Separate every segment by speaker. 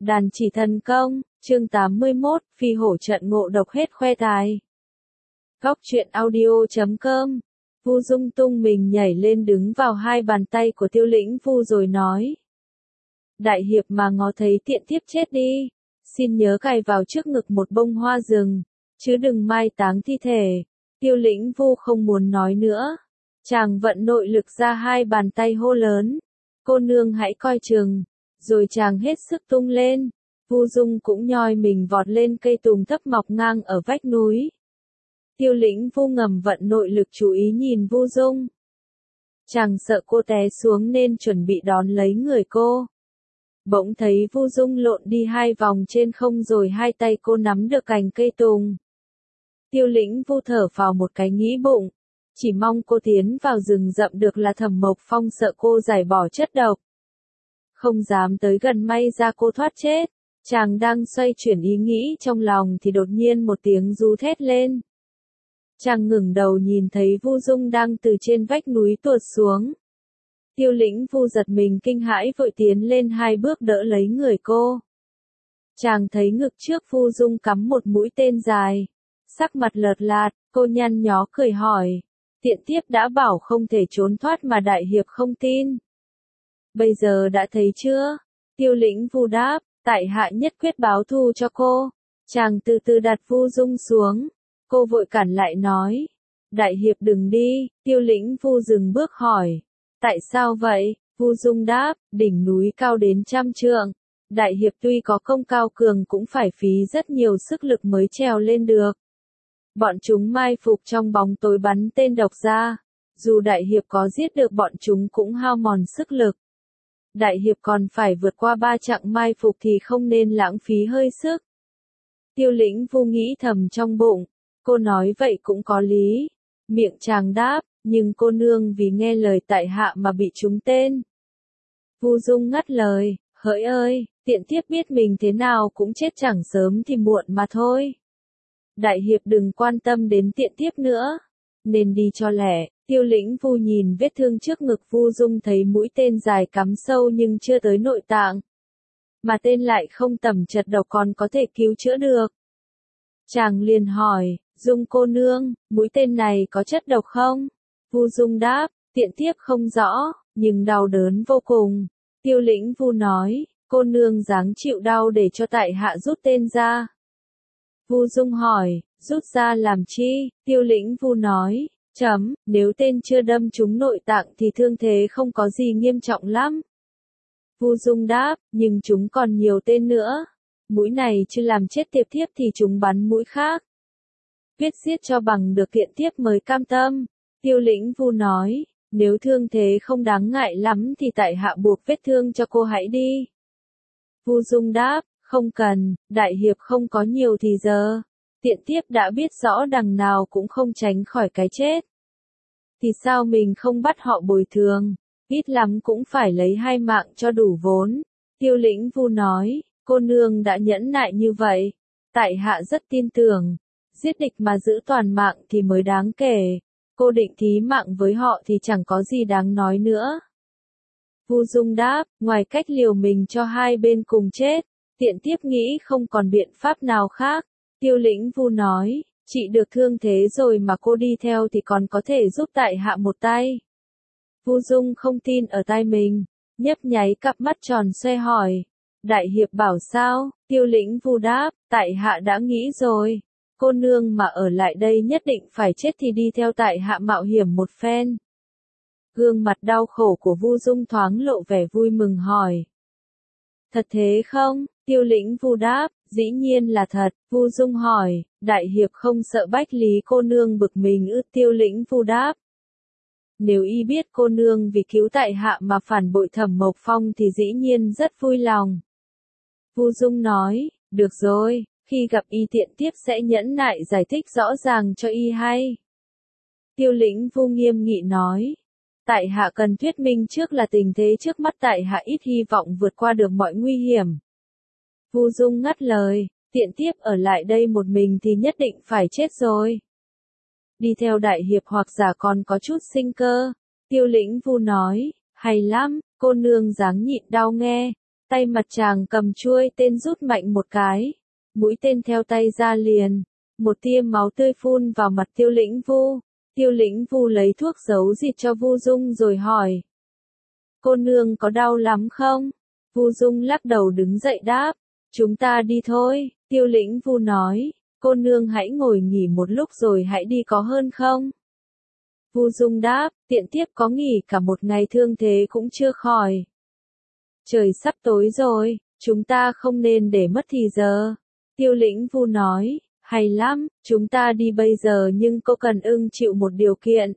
Speaker 1: Đàn chỉ thần công, chương 81, phi hổ trận ngộ độc hết khoe tài. Góc truyện audio.com. Vu Dung tung mình nhảy lên đứng vào hai bàn tay của Tiêu Lĩnh Vu rồi nói. Đại hiệp mà ngó thấy tiện thiếp chết đi, xin nhớ cài vào trước ngực một bông hoa rừng, chứ đừng mai táng thi thể. Tiêu Lĩnh Vu không muốn nói nữa. Chàng vận nội lực ra hai bàn tay hô lớn. Cô nương hãy coi chừng. Rồi chàng hết sức tung lên. Vu Dung cũng nhoi mình vọt lên cây tùng thấp mọc ngang ở vách núi. Tiêu Lĩnh Vu ngầm vận nội lực chú ý nhìn Vu Dung. Chàng sợ cô té xuống nên chuẩn bị đón lấy người cô. Bỗng thấy Vu Dung lộn đi hai vòng trên không rồi hai tay cô nắm được cành cây tùng. Tiêu Lĩnh Vu thở phào một cái nghĩ bụng. Chỉ mong cô tiến vào rừng rậm được là Thẩm Mộc Phong sợ cô giải bỏ chất độc. Không dám tới gần may ra cô thoát chết. Chàng đang xoay chuyển ý nghĩ trong lòng thì đột nhiên một tiếng ru thét lên. Chàng ngẩng đầu nhìn thấy Vu Dung đang từ trên vách núi tuột xuống. Tiêu Lĩnh Vu giật mình kinh hãi vội tiến lên hai bước đỡ lấy người cô. Chàng thấy ngực trước Vu Dung cắm một mũi tên dài. Sắc mặt lợt lạt, cô nhăn nhó cười hỏi. Tiện thiếp đã bảo không thể trốn thoát mà đại hiệp không tin. Bây giờ đã thấy chưa? Tiêu Lĩnh Vu đáp, tại hạ nhất quyết báo thù cho cô. Chàng từ từ đặt Vu Dung xuống. Cô vội cản lại nói. Đại hiệp đừng đi. Tiêu Lĩnh Vu dừng bước hỏi. Tại sao vậy? Vu Dung đáp, đỉnh núi cao đến 100 trượng. Đại hiệp tuy có công cao cường cũng phải phí rất nhiều sức lực mới trèo lên được. Bọn chúng mai phục trong bóng tối bắn tên độc ra. Dù đại hiệp có giết được bọn chúng cũng hao mòn sức lực. Đại hiệp còn phải vượt qua 3 chặng mai phục thì không nên lãng phí hơi sức. Tiêu Lĩnh Vu nghĩ thầm trong bụng. Cô nói vậy cũng có lý. Miệng chàng đáp, nhưng cô nương vì nghe lời tại hạ mà bị trúng tên. Vu Dung ngắt lời, hỡi ơi, tiện thiếp biết mình thế nào cũng chết chẳng sớm thì muộn mà thôi. Đại hiệp đừng quan tâm đến tiện thiếp nữa. Nên đi cho lẹ. Tiêu Lĩnh Vu nhìn vết thương trước ngực Vu Dung thấy mũi tên dài cắm sâu nhưng chưa tới nội tạng. Mà tên lại không tẩm chật độc còn có thể cứu chữa được. Chàng liền hỏi, Dung cô nương, mũi tên này có chất độc không? Vu Dung đáp, tiện thiếp không rõ, nhưng đau đớn vô cùng. Tiêu Lĩnh Vu nói, cô nương dáng chịu đau để cho tại hạ rút tên ra. Vu Dung hỏi, rút ra làm chi? Tiêu Lĩnh Vu nói, nếu tên chưa đâm trúng nội tạng thì thương thế không có gì nghiêm trọng lắm. Vu Dung đáp, nhưng chúng còn nhiều tên nữa. Mũi này chưa làm chết tiệp thiếp thì chúng bắn mũi khác. Quyết giết cho bằng được kiện thiếp mới cam tâm. Tiêu Lĩnh Vu nói, nếu thương thế không đáng ngại lắm thì tại hạ buộc vết thương cho cô hãy đi. Vu Dung đáp, không cần, đại hiệp không có nhiều thì giờ. Tiện thiếp đã biết rõ đằng nào cũng không tránh khỏi cái chết. Thì sao mình không bắt họ bồi thường, ít lắm cũng phải lấy 2 mạng cho đủ vốn. Tiêu Lĩnh Vu nói, cô nương đã nhẫn nại như vậy. Tại hạ rất tin tưởng, giết địch mà giữ toàn mạng thì mới đáng kể. Cô định thí mạng với họ thì chẳng có gì đáng nói nữa. Vu Dung đáp, ngoài cách liều mình cho hai bên cùng chết, tiện thiếp nghĩ không còn biện pháp nào khác. Tiêu Lĩnh Vu nói, chị được thương thế rồi mà cô đi theo thì còn có thể giúp tại hạ một tay. Vu Dung không tin ở tai mình, nhấp nháy cặp mắt tròn xoe hỏi. Đại hiệp bảo sao? Tiêu Lĩnh Vu đáp, tại hạ đã nghĩ rồi. Cô nương mà ở lại đây nhất định phải chết thì đi theo tại hạ mạo hiểm một phen. Gương mặt đau khổ của Vu Dung thoáng lộ vẻ vui mừng hỏi. Thật thế không? Tiêu Lĩnh Vu đáp, dĩ nhiên là thật. Vu Dung hỏi, đại hiệp không sợ Bách Lý cô nương bực mình ư? Tiêu Lĩnh Vu đáp. Nếu y biết cô nương vì cứu tại hạ mà phản bội Thẩm Mộc Phong thì dĩ nhiên rất vui lòng. Vu Dung nói, được rồi, khi gặp y tiện thiếp sẽ nhẫn nại giải thích rõ ràng cho y hay. Tiêu Lĩnh Vu nghiêm nghị nói, tại hạ cần thuyết minh trước là tình thế trước mắt tại hạ ít hy vọng vượt qua được mọi nguy hiểm. Vu Dung ngắt lời, tiện thiếp ở lại đây một mình thì nhất định phải chết rồi. Đi theo đại hiệp hoặc giả còn có chút sinh cơ. Tiêu Lĩnh Vu nói, hay lắm, cô nương dáng nhịn đau nghe. Tay mặt chàng cầm chuôi tên rút mạnh một cái. Mũi tên theo tay ra liền. Một tia máu tươi phun vào mặt Tiêu Lĩnh Vu. Tiêu Lĩnh Vu lấy thuốc giấu dịch cho Vu Dung rồi hỏi. Cô nương có đau lắm không? Vu Dung lắc đầu đứng dậy đáp. Chúng ta đi thôi, Tiêu Lĩnh Vu nói. Cô nương hãy ngồi nghỉ một lúc rồi hãy đi có hơn không? Vu Dung đáp, tiện tiếp có nghỉ cả một ngày thương thế cũng chưa khỏi. Trời sắp tối rồi, chúng ta không nên để mất thì giờ. Tiêu Lĩnh Vu nói, hay lắm, chúng ta đi bây giờ nhưng cô cần ưng chịu một điều kiện.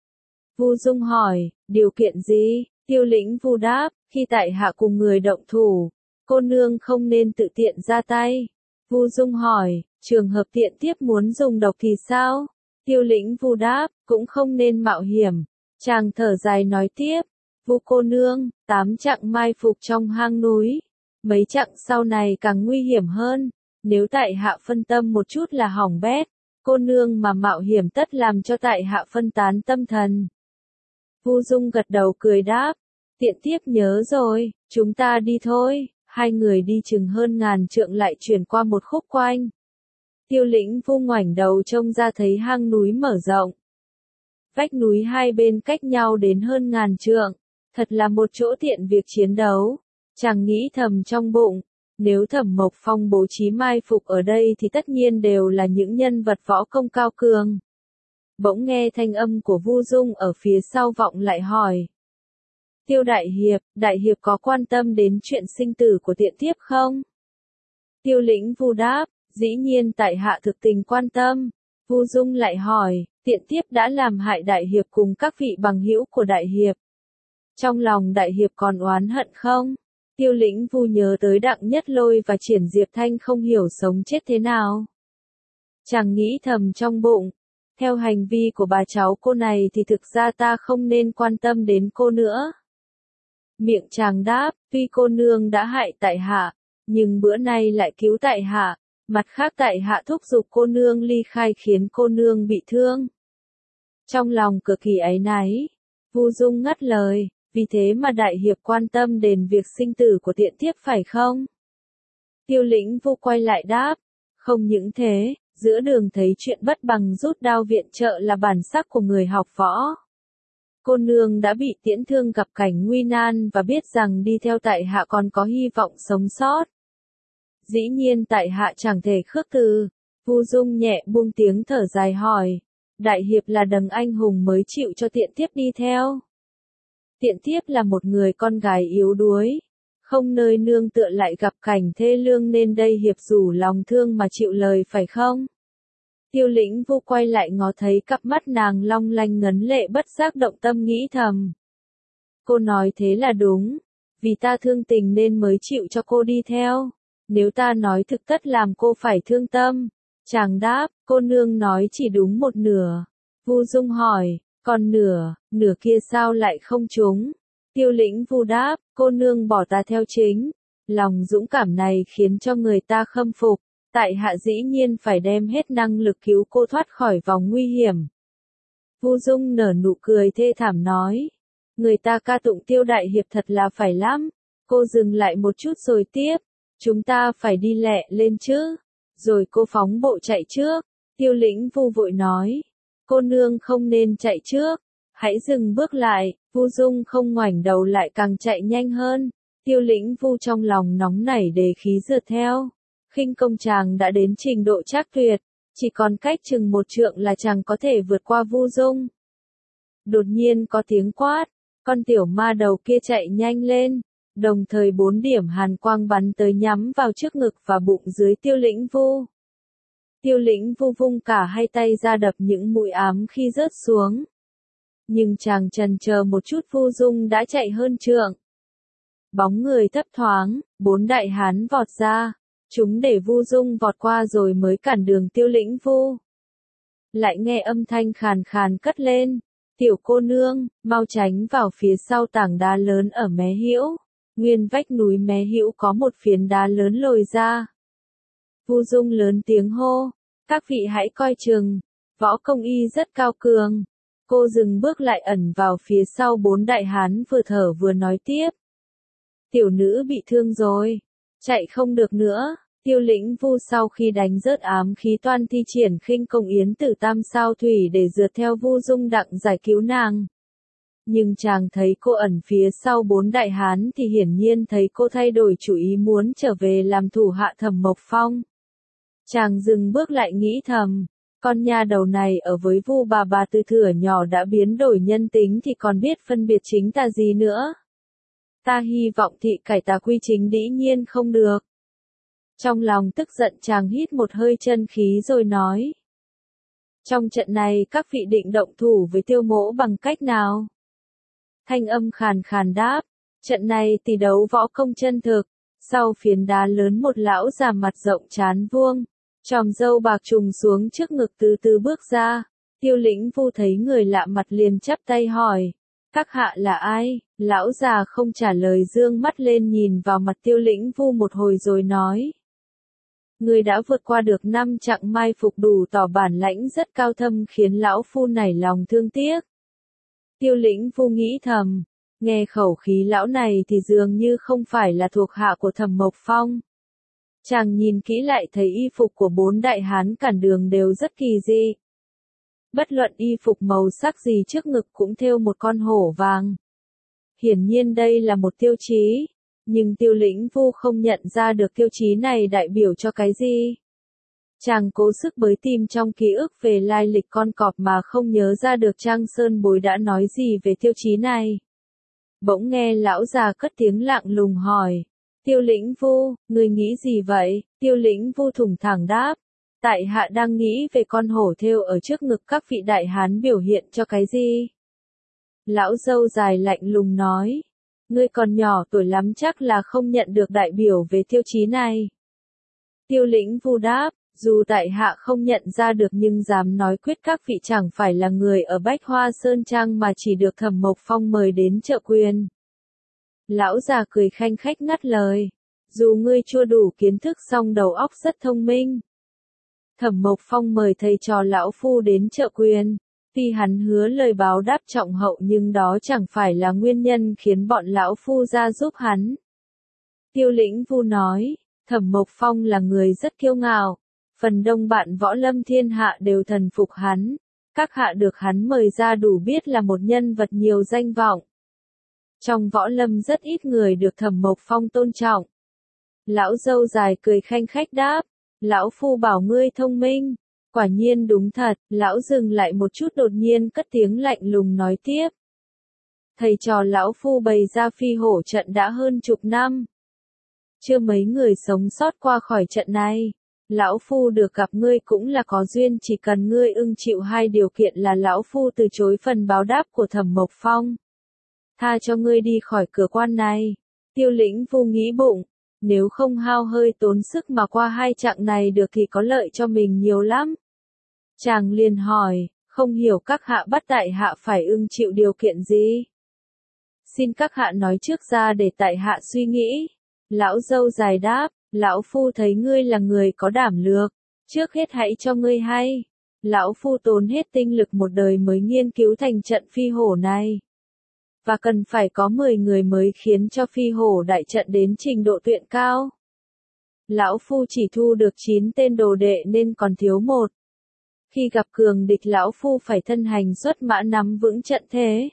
Speaker 1: Vu Dung hỏi, điều kiện gì? Tiêu Lĩnh Vu đáp, khi tại hạ cùng người động thủ, cô nương không nên tự tiện ra tay. Vu Dung hỏi, trường hợp tiện tiếp muốn dùng độc thì sao? Tiêu Lĩnh Vu đáp, cũng không nên mạo hiểm. Chàng thở dài nói tiếp, Vu cô nương, 8 chặng mai phục trong hang núi. Mấy chặng sau này càng nguy hiểm hơn. Nếu tại hạ phân tâm một chút là hỏng bét. Cô nương mà mạo hiểm tất làm cho tại hạ phân tán tâm thần. Vu Dung gật đầu cười đáp, tiện tiếp nhớ rồi, chúng ta đi thôi. Hai người đi chừng hơn 1000 trượng lại chuyển qua một khúc quanh. Tiêu Lĩnh Vu ngoảnh đầu trông ra thấy hang núi mở rộng. Vách núi hai bên cách nhau đến hơn 1000 trượng. Thật là một chỗ tiện việc chiến đấu. Chàng nghĩ thầm trong bụng. Nếu Thẩm Mộc Phong bố trí mai phục ở đây thì tất nhiên đều là những nhân vật võ công cao cường. Bỗng nghe thanh âm của Vu Dung ở phía sau vọng lại hỏi. Tiêu Đại Hiệp có quan tâm đến chuyện sinh tử của tiện tiếp không? Tiêu Lĩnh Vu đáp, dĩ nhiên tại hạ thực tình quan tâm. Vu Dung lại hỏi, tiện tiếp đã làm hại Đại Hiệp cùng các vị bằng hữu của Đại Hiệp. Trong lòng Đại Hiệp còn oán hận không? Tiêu Lĩnh Vu nhớ tới Đặng Nhất Lôi và Triển Diệp Thanh không hiểu sống chết thế nào. Chàng nghĩ thầm trong bụng, theo hành vi của bà cháu cô này thì thực ra ta không nên quan tâm đến cô nữa. Miệng chàng đáp, tuy cô nương đã hại tại hạ, nhưng bữa nay lại cứu tại hạ, mặt khác tại hạ thúc giục cô nương ly khai khiến cô nương bị thương. Trong lòng cực kỳ áy náy, Vu Dung ngắt lời, vì thế mà Đại Hiệp quan tâm đến việc sinh tử của tiện tiếp phải không? Tiêu Lĩnh Vu quay lại đáp, không những thế, giữa đường thấy chuyện bất bằng rút đao viện trợ là bản sắc của người học võ. Cô nương đã bị tiễn thương gặp cảnh nguy nan và biết rằng đi theo tại hạ còn có hy vọng sống sót. Dĩ nhiên tại hạ chẳng thể khước từ. Vu Dung nhẹ buông tiếng thở dài hỏi, Đại Hiệp là đấng anh hùng mới chịu cho tiện tiếp đi theo. Tiện tiếp là một người con gái yếu đuối, không nơi nương tựa lại gặp cảnh thê lương nên đây Hiệp rủ lòng thương mà chịu lời phải không? Tiêu Lĩnh Vu quay lại ngó thấy cặp mắt nàng long lanh ngấn lệ bất giác động tâm nghĩ thầm. Cô nói thế là đúng, vì ta thương tình nên mới chịu cho cô đi theo. Nếu ta nói thực tất làm cô phải thương tâm. Chàng đáp, cô nương nói chỉ đúng một nửa. Vu Dung hỏi, còn nửa kia sao lại không trúng? Tiêu Lĩnh Vu đáp, cô nương bỏ ta theo chính. Lòng dũng cảm này khiến cho người ta khâm phục. Tại hạ dĩ nhiên phải đem hết năng lực cứu cô thoát khỏi vòng nguy hiểm. Vu Dung nở nụ cười thê thảm nói. Người ta ca tụng Tiêu Đại Hiệp thật là phải lắm. Cô dừng lại một chút rồi tiếp. Chúng ta phải đi lẹ lên chứ. Rồi cô phóng bộ chạy trước. Tiêu Lĩnh Vu vội nói. Cô nương không nên chạy trước. Hãy dừng bước lại. Vu Dung không ngoảnh đầu lại càng chạy nhanh hơn. Tiêu Lĩnh Vu trong lòng nóng nảy đề khí rượt theo. Khinh công chàng đã đến trình độ trác tuyệt. Chỉ còn cách chừng 1 trượng là chàng có thể vượt qua Vu Dung. Đột nhiên có tiếng quát. Con tiểu ma đầu kia chạy nhanh lên. Đồng thời 4 điểm hàn quang bắn tới nhắm vào trước ngực và bụng dưới Tiêu Lĩnh Vu. Tiêu Lĩnh Vu vung cả hai tay ra đập những mũi ám khi rớt xuống. Nhưng chàng chần chờ một chút Vu Dung đã chạy hơn trượng. Bóng người thấp thoáng, 4 đại hán vọt ra. Chúng để Vu Dung vọt qua rồi mới cản đường Tiêu Lĩnh Vu. Lại nghe âm thanh khàn khàn cất lên. Tiểu cô nương, mau tránh vào phía sau tảng đá lớn ở mé hữu. Nguyên vách núi mé hữu có một phiến đá lớn lồi ra. Vu Dung lớn tiếng hô. Các vị hãy coi chừng. Võ công y rất cao cường. Cô dừng bước lại ẩn vào phía sau 4 đại hán vừa thở vừa nói tiếp. Tiểu nữ bị thương rồi, chạy không được nữa. Tiêu Lĩnh Vu sau khi đánh rớt ám khí toan thi triển khinh công yến tử tam sao thủy để rượt theo Vu Dung Đặng giải cứu nàng. Nhưng chàng thấy cô ẩn phía sau 4 đại hán thì hiển nhiên thấy cô thay đổi chủ ý muốn trở về làm thủ hạ Thẩm Mộc Phong. Chàng dừng bước lại nghĩ thầm, con nha đầu này ở với Vu bà từ thuở nhỏ đã biến đổi nhân tính thì còn biết phân biệt chính tà gì nữa. Ta hy vọng thị cải tà quy chính dĩ nhiên không được. Trong lòng tức giận chàng hít một hơi chân khí rồi nói. Trong trận này các vị định động thủ với Tiêu Mỗ bằng cách nào? Thanh âm khàn khàn đáp, trận này tỷ đấu võ công chân thực. Sau phiến đá lớn một lão già mặt rộng trán vuông, chòm râu bạc trùng xuống trước ngực từ từ bước ra. Tiêu Lĩnh Vu thấy người lạ mặt liền chắp tay hỏi, các hạ là ai? Lão già không trả lời dương mắt lên nhìn vào mặt Tiêu Lĩnh Vu một hồi rồi nói. Người đã vượt qua được 5 chặng mai phục đủ tỏ bản lãnh rất cao thâm khiến lão phu nảy lòng thương tiếc. Tiêu Lĩnh Vu nghĩ thầm, nghe khẩu khí lão này thì dường như không phải là thuộc hạ của Thẩm Mộc Phong. Chàng nhìn kỹ lại thấy y phục của 4 đại hán cản đường đều rất kỳ dị. Bất luận y phục màu sắc gì trước ngực cũng thêu một con hổ vàng. Hiển nhiên đây là một tiêu chí, nhưng Tiêu Lĩnh Vu không nhận ra được tiêu chí này đại biểu cho cái gì. Chàng cố sức bới tìm trong ký ức về lai lịch con cọp mà không nhớ ra được Trang Sơn Bối đã nói gì về tiêu chí này. Bỗng nghe lão già cất tiếng lặng lùng hỏi, Tiêu Lĩnh Vu, người nghĩ gì vậy? Tiêu Lĩnh Vu thủng thẳng đáp, tại hạ đang nghĩ về con hổ thêu ở trước ngực các vị đại hán biểu hiện cho cái gì? Lão râu dài lạnh lùng nói, ngươi còn nhỏ tuổi lắm chắc là không nhận được đại biểu về tiêu chí này. Tiêu Lĩnh Vu đáp, dù tại hạ không nhận ra được nhưng dám nói quyết các vị chẳng phải là người ở Bách Hoa Sơn Trang mà chỉ được Thẩm Mộc Phong mời đến trợ quyền. Lão già cười khanh khách ngắt lời, dù ngươi chưa đủ kiến thức song đầu óc rất thông minh. Thẩm Mộc Phong mời thầy trò lão phu đến trợ quyền, tuy hắn hứa lời báo đáp trọng hậu nhưng đó chẳng phải là nguyên nhân khiến bọn lão phu ra giúp hắn. Tiêu Lĩnh Vu nói, Thẩm Mộc Phong là người rất kiêu ngạo, phần đông bạn võ lâm thiên hạ đều thần phục hắn, các hạ được hắn mời ra đủ biết là một nhân vật nhiều danh vọng. Trong võ lâm rất ít người được Thẩm Mộc Phong tôn trọng. Lão râu dài cười khanh khách đáp, lão phu bảo ngươi thông minh, quả nhiên đúng thật. Lão dừng lại một chút đột nhiên cất tiếng lạnh lùng nói tiếp. Thầy trò lão phu bày ra phi hổ trận đã hơn chục năm. Chưa mấy người sống sót qua khỏi trận này. Lão phu được gặp ngươi cũng là có duyên, chỉ cần ngươi ưng chịu 2 điều kiện là lão phu từ chối phần báo đáp của Thẩm Mộc Phong. Tha cho ngươi đi khỏi cửa quan này. Tiêu Lĩnh Vu nghĩ bụng, nếu không hao hơi tốn sức mà qua 2 chặng này được thì có lợi cho mình nhiều lắm. Chàng liền hỏi, không hiểu các hạ bắt tại hạ phải ưng chịu điều kiện gì? Xin các hạ nói trước ra để tại hạ suy nghĩ. Lão râu dài đáp, lão phu thấy ngươi là người có đảm lược, trước hết hãy cho ngươi hay. Lão phu tốn hết tinh lực một đời mới nghiên cứu thành trận phi hổ này. Và cần phải có 10 người mới khiến cho phi hổ đại trận đến trình độ tuyệt cao. Lão phu chỉ thu được 9 tên đồ đệ nên còn thiếu 1. Khi gặp cường địch lão phu phải thân hành xuất mã nắm vững trận thế.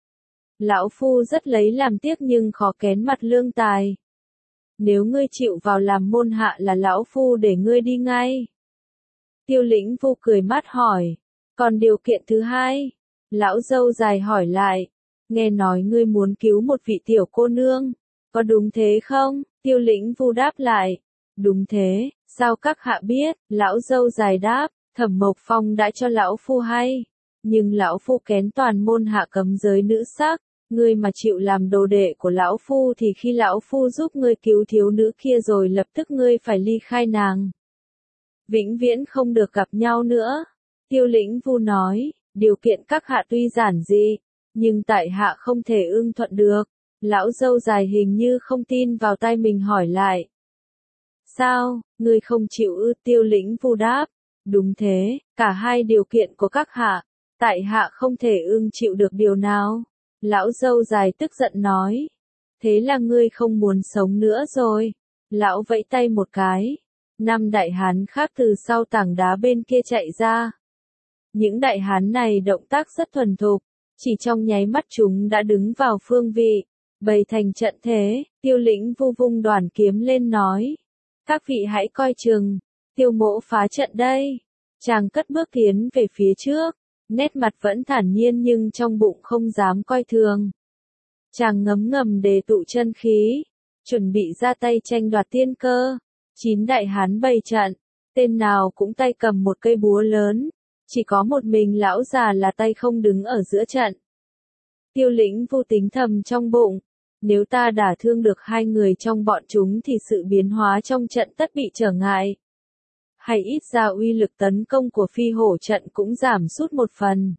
Speaker 1: Lão phu rất lấy làm tiếc nhưng khó kén mặt lương tài. Nếu ngươi chịu vào làm môn hạ là lão phu để ngươi đi ngay. Tiêu Lĩnh Vu cười mát hỏi, còn điều kiện thứ hai? Lão râu dài hỏi lại, nghe nói ngươi muốn cứu một vị tiểu cô nương, có đúng thế không? Tiêu Lĩnh Vu đáp lại, đúng thế, sao các hạ biết? Lão râu dài đáp, Thẩm Mộc Phong đã cho lão phu hay, nhưng lão phu kén toàn môn hạ cấm giới nữ sắc. Ngươi mà chịu làm đồ đệ của lão phu thì khi lão phu giúp ngươi cứu thiếu nữ kia rồi lập tức ngươi phải ly khai nàng. Vĩnh viễn không được gặp nhau nữa. Tiêu Lĩnh Vu nói, điều kiện các hạ tuy giản dị, nhưng tại hạ không thể ưng thuận được. Lão râu dài hình như không tin vào tai mình hỏi lại. Sao, ngươi không chịu ư? Tiêu Lĩnh Vu đáp, đúng thế, cả 2 điều kiện của các hạ, tại hạ không thể ưng chịu được điều nào. Lão râu dài tức giận nói, thế là ngươi không muốn sống nữa rồi. Lão vẫy tay một cái. 5 đại hán khác từ sau tảng đá bên kia chạy ra. Những đại hán này động tác rất thuần thục, chỉ trong nháy mắt chúng đã đứng vào phương vị, bày thành trận thế. Tiêu Lĩnh Vu vung đoàn kiếm lên nói: các vị hãy coi chừng, Tiêu mỗ phá trận đây. Chàng cất bước tiến về phía trước, nét mặt vẫn thản nhiên nhưng trong bụng không dám coi thường. Chàng ngấm ngầm đề tụ chân khí, chuẩn bị ra tay tranh đoạt tiên cơ. 9 đại hán bày trận, tên nào cũng tay cầm một cây búa lớn, chỉ có một mình lão già là tay không đứng ở giữa trận. Tiêu Lĩnh Vu tính thầm trong bụng, nếu ta đả thương được 2 người trong bọn chúng thì sự biến hóa trong trận tất bị trở ngại. Hay ít ra uy lực tấn công của phi hổ trận cũng giảm sút một phần.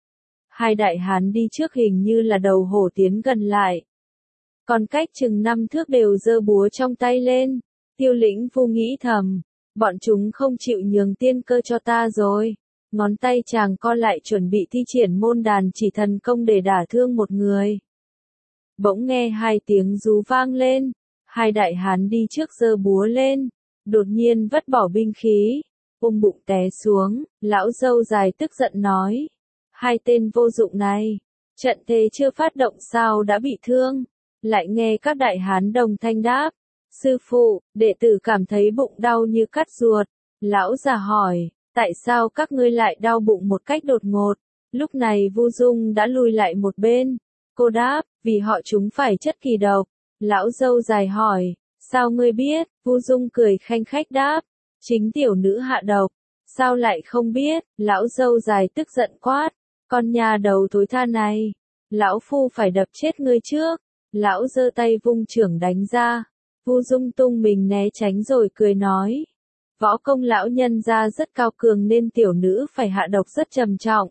Speaker 1: 2 đại hán đi trước hình như là đầu hổ tiến gần lại. Còn cách chừng 5 thước đều giơ búa trong tay lên. Tiêu Lĩnh Vu nghĩ thầm, bọn chúng không chịu nhường tiên cơ cho ta rồi. Ngón tay chàng co lại chuẩn bị thi triển môn đàn chỉ thần công để đả thương một người. Bỗng nghe 2 tiếng rú vang lên, 2 đại hán đi trước giơ búa lên, đột nhiên vứt bỏ binh khí, ôm bụng té xuống. Lão râu dài tức giận nói: 2 tên vô dụng này, trận thế chưa phát động sao đã bị thương. Lại nghe các đại hán đồng thanh đáp: sư phụ, đệ tử cảm thấy bụng đau như cắt ruột. Lão già hỏi: tại sao các ngươi lại đau bụng một cách đột ngột? Lúc này Vu Dung đã lùi lại một bên. Cô đáp: vì họ chúng phải chất kỳ độc. Lão râu dài hỏi: sao ngươi biết? Vu Dung cười khanh khách đáp: chính tiểu nữ hạ độc. Sao lại không biết? Lão râu dài tức giận quát: con nhà đầu thối tha này, lão phu phải đập chết ngươi trước. Lão giơ tay vung chưởng đánh ra. Vu Dung tung mình né tránh rồi cười nói: võ công lão nhân ra rất cao cường nên tiểu nữ phải hạ độc rất trầm trọng.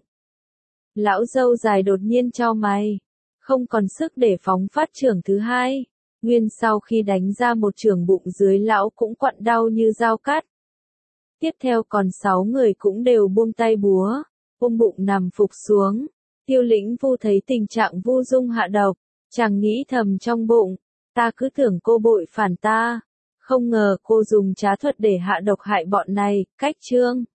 Speaker 1: Lão râu dài đột nhiên chau mày, không còn sức để phóng phát chưởng thứ hai. Nguyên sau khi đánh ra một chưởng bụng dưới lão cũng quặn đau như dao cắt. Tiếp theo còn 6 người cũng đều buông tay búa, ôm bụng nằm phục xuống. Tiêu Lĩnh Vu thấy tình trạng Vu Dung hạ độc, chàng nghĩ thầm trong bụng, ta cứ tưởng cô bội phản ta, không ngờ cô dùng trá thuật để hạ độc hại bọn này. Cách chương